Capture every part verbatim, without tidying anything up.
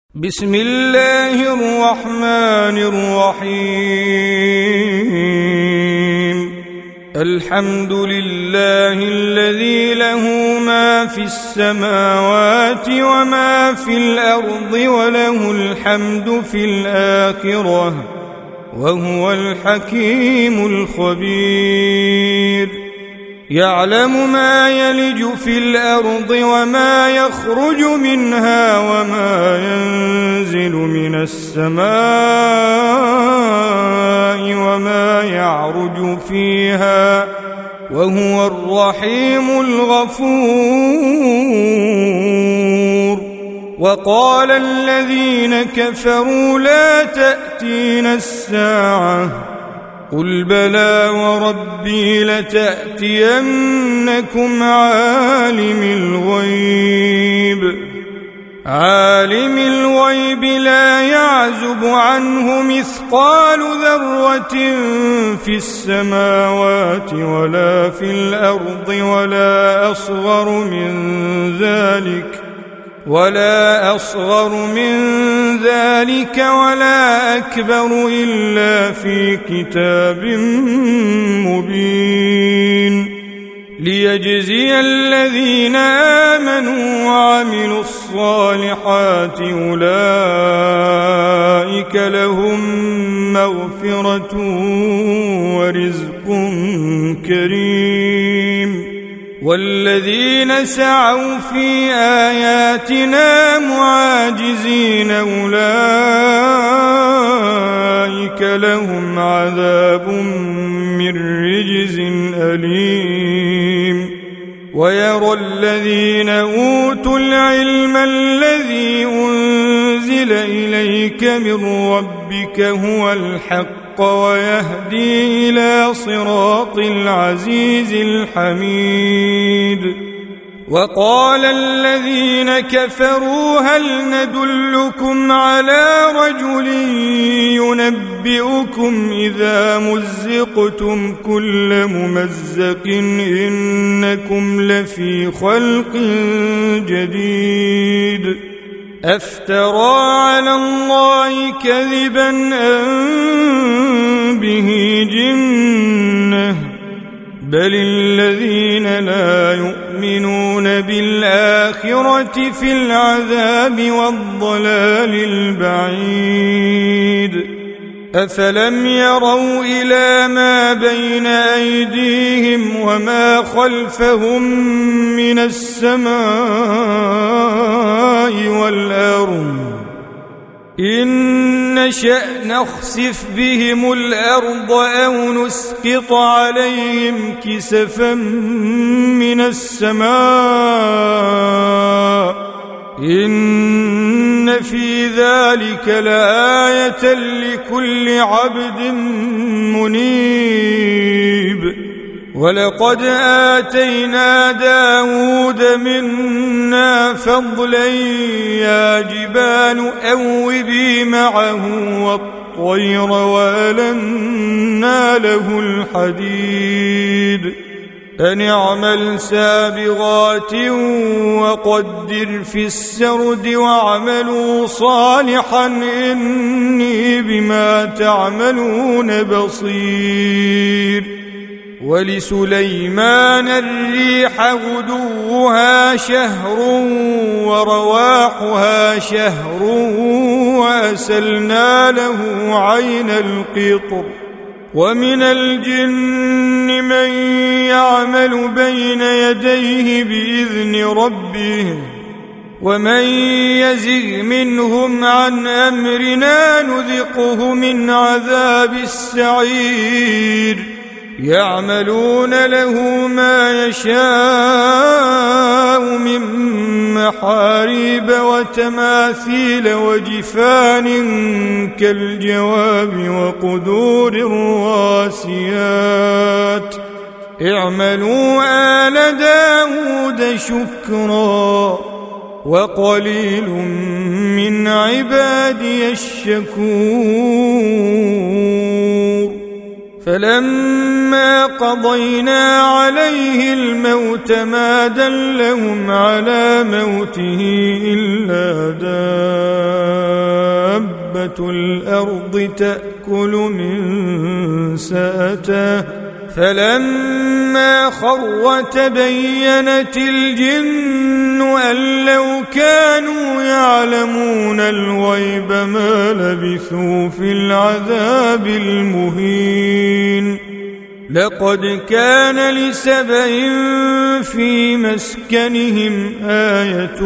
بسم الله الرحمن الرحيم. الحمد لله الذي له ما في السماوات وما في الأرض وله الحمد في الآخرة وهو الحكيم الخبير. يعلم ما يلج في الأرض وما يخرج منها وما ينزل من السماء وما يعرج فيها وهو الرحيم الغفور. وقال الذين كفروا لا تأتينا الساعة قل بلى وربي لتأتينكم عالم الغيب عالم الغيب لا يعزب عنه مثقال ذرة في السماوات ولا في الأرض ولا أصغر من ذلك ولا أصغر من ذلك ولا أكبر إلا في كتاب مبين. ليجزي الذين آمنوا وعملوا الصالحات أولئك لهم مغفرة ورزق كريم. والذين سعوا في آياتنا معاجزين أولئك لهم عذاب من رجز أليم. ويرى الذين أوتوا العلم الذي أنزل إليك من ربك هو الحق ويهدي إلى صراط العزيز الحميد. وقال الذين كفروا هل ندلكم على رجل ينبئكم إذا مزقتم كل ممزق إنكم لفي خلق جديد. أفترى على الله كذبا أم به جنة بل الذين لا يؤمنون بالآخرة في العذاب والضلال البعيد. أفلم يروا إلى ما بين أيديهم وما خلفهم من السماء والأرض إن نشأ نخسف بهم الأرض أو نسقط عليهم كسفا من السماء إن في ذلك لآية لكل عبد منيب. ولقد آتينا داود منا فضلا يا جبال أوبي معه والطير وألنا له الحديد أن اعمل سابغات وقدر في السرد واعملوا صالحا إني بما تعملون بصير. ولسليمان الريح غدوها شهر ورواحها شهر وأسلنا له عين القطر. ومن الجن من يعمل بين يديه بإذن ربه ومن يزغ منهم عن أمرنا نذقه من عذاب السعير. يعملون له ما يشاء من محاريب وتماثيل وجفان كالجواب وقدور الراسيات اعملوا آل داود شكرا وقليل من عبادي الشكور. فلما قضينا عليه الموت ما دلهم على موته إلا دابة دابة الأرض تأكل من سأته فلما خر تبينت الجن أن لو كانوا يعلمون الغيب ما لبثوا في العذاب المهين لقد كان لسبإ في مسكنهم آية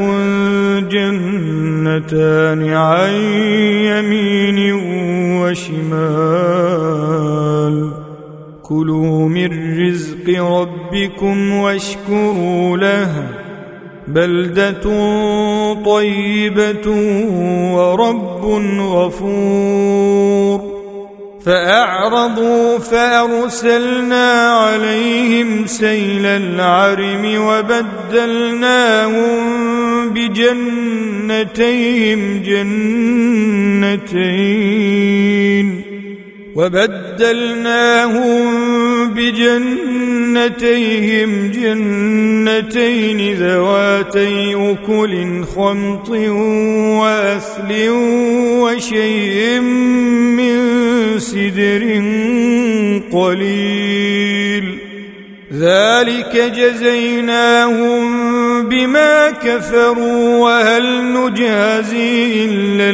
جنتان عن يمين وشمال كلوا من رزق ربكم واشكروا له بلدة طيبة ورب غفور فأعرضوا فأرسلنا عليهم سيل العرم وبدلناهم بجنتيهم جنتين وبدلناهم بجنتيهم جنتين ذواتي أكل خمط وأثل وشيء من سدر قليل ذلك جزيناهم بما كفروا وهل نجازي إلا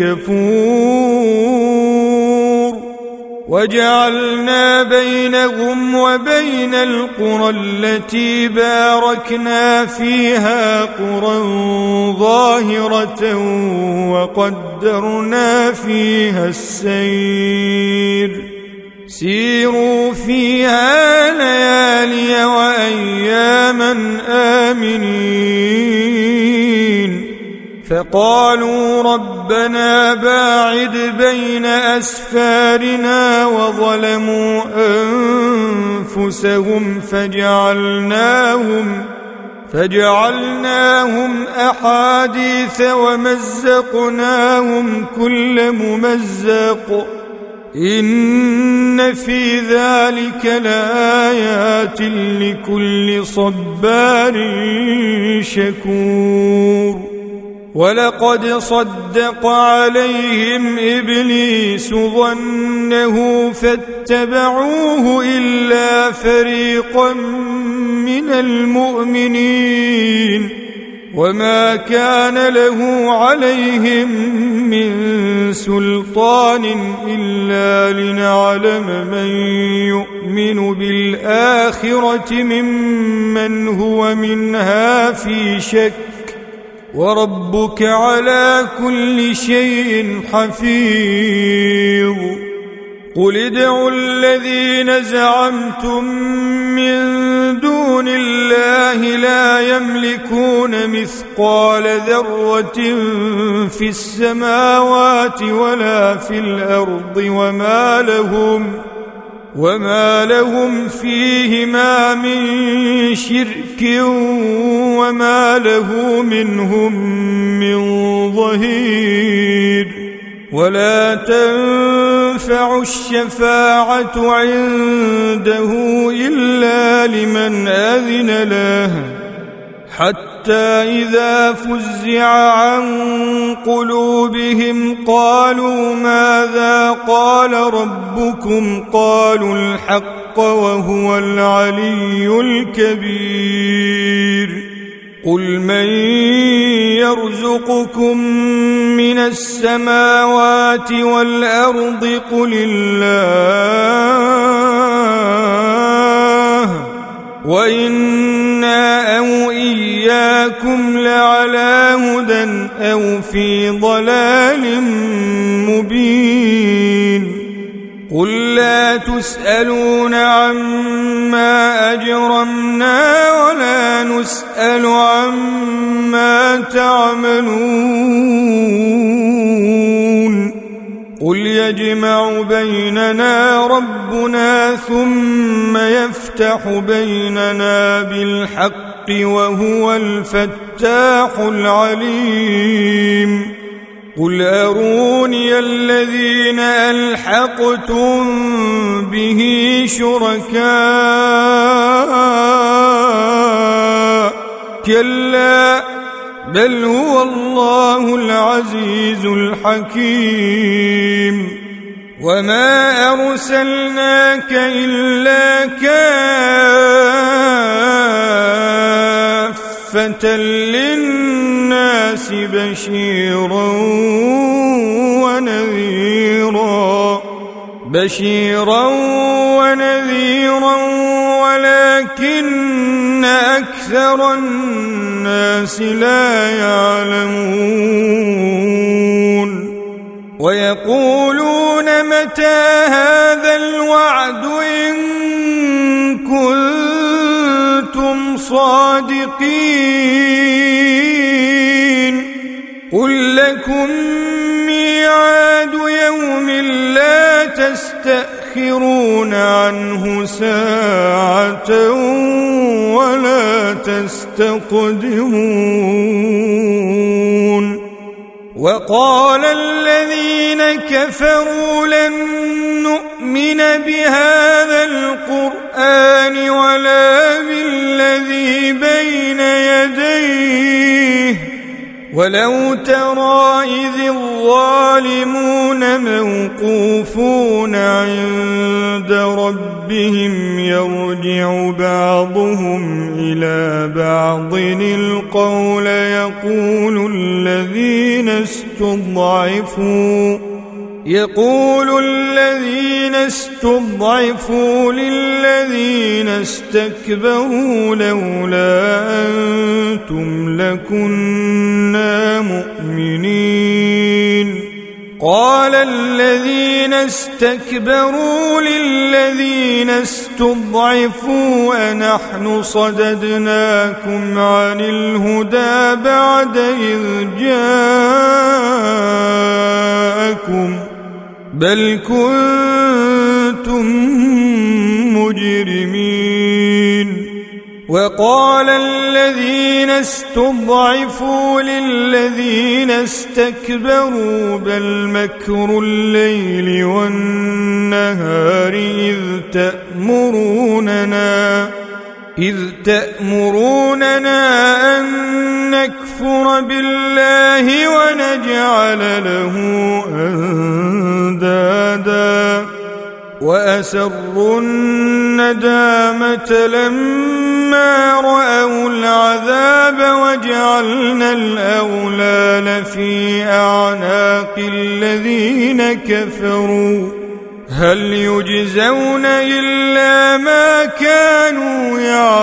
الكفور وجعلنا بينهم وبين القرى التي باركنا فيها قرى ظاهرة وقدرنا فيها السير سيروا فيها ليالي وأياما آمنين فقالوا ربنا باعد بين أسفارنا وظلموا أنفسهم فجعلناهم فجعلناهم أحاديث ومزقناهم كل ممزق إن في ذلك لآيات لكل صبار شكور ولقد صدق عليهم إبليس ظنه فاتبعوه إلا فريقا من المؤمنين وما كان له عليهم من سلطان إلا لنعلم من يؤمن بالآخرة ممن هو منها في شك وربك على كل شيء حفيظ قل ادعوا الذين زعمتم من دون الله لا يملكون مثقال ذرة في السماوات ولا في الأرض وما لهم وما لهم فيهما من شرك وما له منهم من ظهير ولا تنفع الشفاعة عنده إلا لمن أذن له حتى إذا فزع عن قلوبهم قالوا ماذا قال ربكم قالوا الحق وهو العلي الكبير قل من يرزقكم من السماوات والأرض قل الله وإنا أو إياكم لعلى هدى أو في ضلال مبين قل لا تسألون عما أجرمنا ولا نسأل عما تعملون قل يجمع بيننا ربنا ثم يفتح بيننا بالحق وهو الفتاح العليم قل أروني الذين ألحقتم به شركاء كلا بل هو الله العزيز الحكيم وما أرسلناك إلا كافة للناس بشيرا ونذيرا بشيرا ونذيرا ولكن أكثر الناس لا يعلمون ويقولون متى هذا الوعد إن كنتم صادقين قل لكم ميعاد يوم لا تستأخرون عنه ساعة ولا تستقدمون وقال الذين كفروا لن نؤمن بهذا القرآن ولا بالذي بين يديه ولو ترى إذ الظالمون موقوفون عند ربهم يرجع بعضهم إلى بعض القول يقول الذين استضعفوا يقول الذين استضعفوا للذين استكبروا لولا أنتم لكنا مؤمنين قال الذين استكبروا للذين استضعفوا أنحن صددناكم عن الهدى بعد إذ جاءكم بل كنتم مجرمين وقال الذين استضعفوا للذين استكبروا بل مكر الليل والنهار إذ تأمروننا إذ تأمروننا أن نكفر بالله ونجعل له أندادا وأسروا الندامة لما رأوا العذاب وجعلنا الأغلال في أعناق الذين كفروا هل يجزون إلا ما كانوا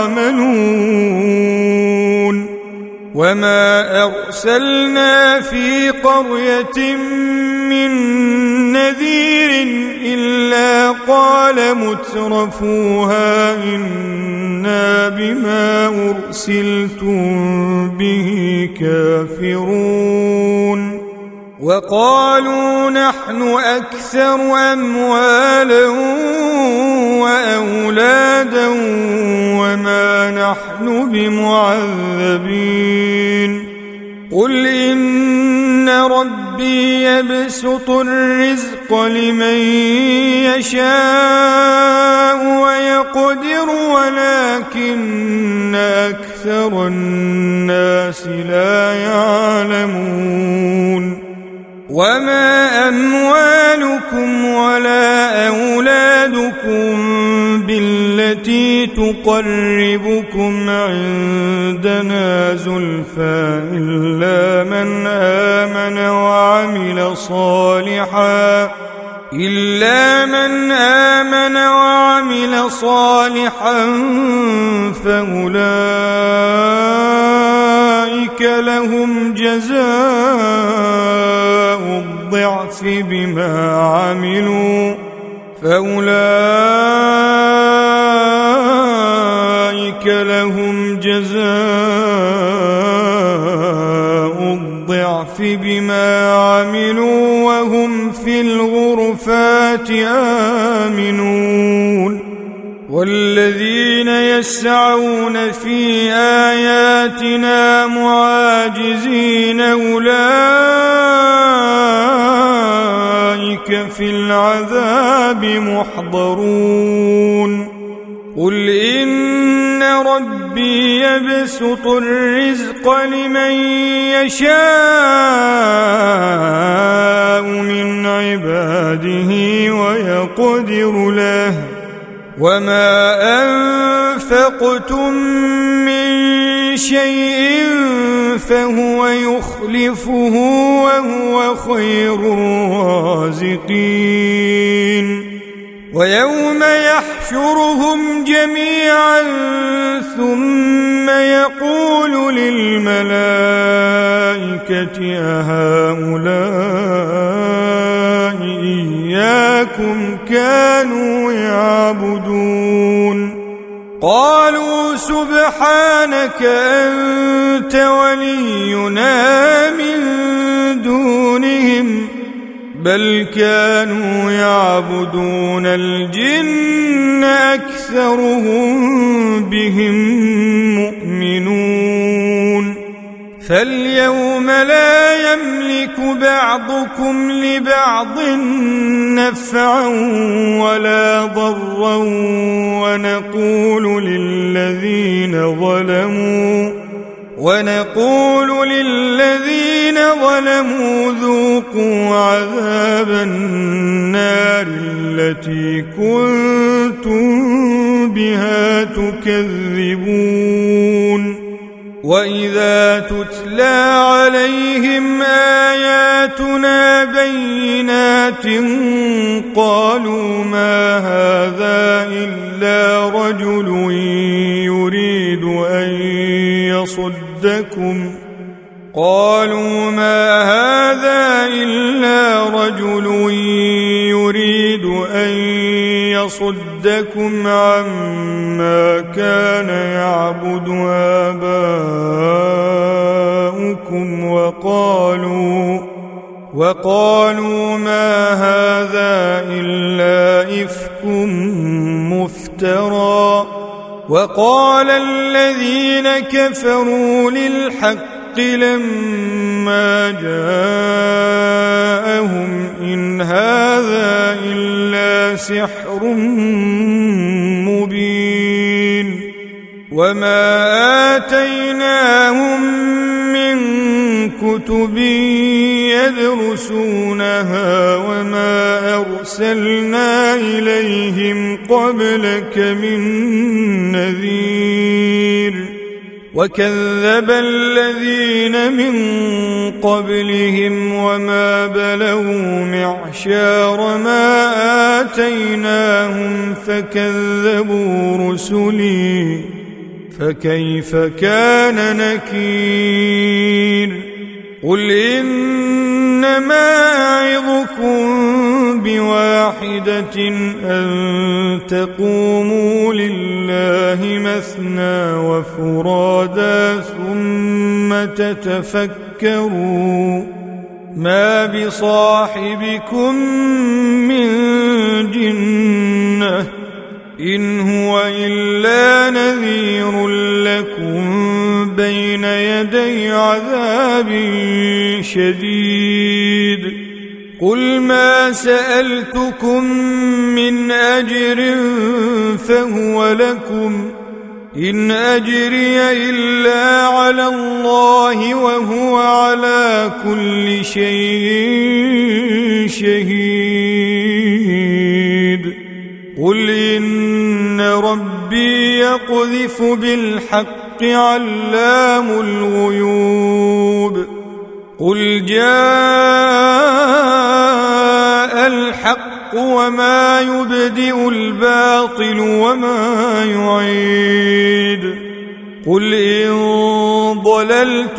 يعملون وما أرسلنا في قرية من نذير إلا قال مترفوها إنا بما أرسلتم به كافرون وقالوا نحن أكثر أموالا وأولادا وما نحن بمعذبين قل إن ربي يبسط الرزق لمن يشاء ويقدر ولكن أكثر الناس لا يعلمون وما أموالكم ولا أولادكم بالتي تقربكم عندنا زلفى إلا من آمن وعمل صالحا إلا من آمن وعمل صالحا فأولئك لهم جزاء الضعف بما عملوا فأولئك لهم جزاء الضعف بما عملوا وهم في الغرفات آمنون والذين يسعون في آياتنا معاجزين أولئك في العذاب محضرون قل إن ربي يبسط يبسط الرزق لمن يشاء من عباده ويقدر له وما أنفقتم من شيء فهو يخلفه وهو خير الرازقين ويوم يحشرهم جميعا ثم يقول للملائكة أهؤلاء إياكم كانوا يعبدون قالوا سبحانك أنت ولينا من دونهم بل كانوا يعبدون الجن أكثرهم بهم مؤمنون فاليوم لا يملك بعضكم لبعض نفعا ولا ضرا ونقول للذين ظلموا ونقول للذين ظلموا ذوقوا عذاب النار التي كنتم بها تكذبون وإذا تتلى عليهم آياتنا بينات قالوا ما هذا إلا رجل يريد أن يصدكم قالوا ما هذا إلا رجل يريد أن يصدكم عما كان يعبد آباؤكم وقالوا وقالوا ما هذا إلا إفك مفترى وقال الذين كفروا للحق لما جاءهم إن هذا إلا سحر مبين وما آتيناهم من كتب يدرسونها وما أرسلنا إليهم قبلك من نذير وكذب الذين من قبلهم وما بلغوا معشار ما آتيناهم فكذبوا رسلي فكيف كان نكير قل إنما أعظكم بواحدة أن تقوموا لله مثنى وفرادا ثم تتفكروا ما بصاحبكم من جنة إن هو إلا نذير لكم بين يدي عذاب شديد قل ما سألتكم من أجر فهو لكم إن أجري إلا على الله وهو على كل شيء شهيد قل إن ربي يقذف بالحق علام الغيوب قل جاء الحق وما يبدئ الباطل وما يعيد قل إن ضللت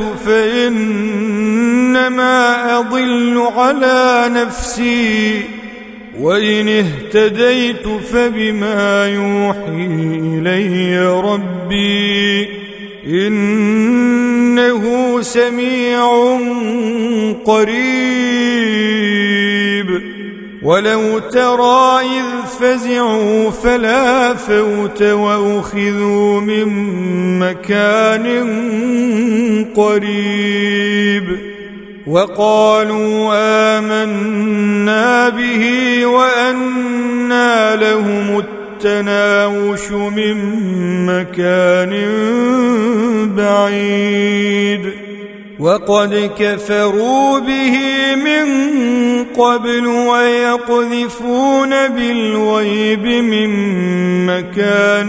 فإنما أضل على نفسي وإن اهتديت فبما يوحي إلي ربي إنه سميع قريب ولو ترى إذ فزعوا فلا فوت وأخذوا من مكان قريب وقالوا آمنا به وأنى لهم والتناوش من مكان بعيد وقد كفروا به من قبل ويقذفون بالغيب من مكان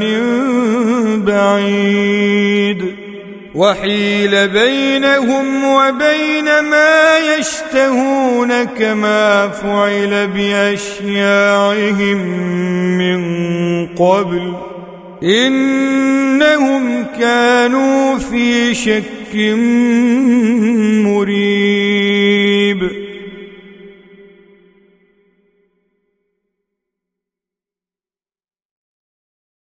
بعيد وحيل بينهم وبين ما يشتهون كما فعل بأشياعهم من قبل إنهم كانوا في شك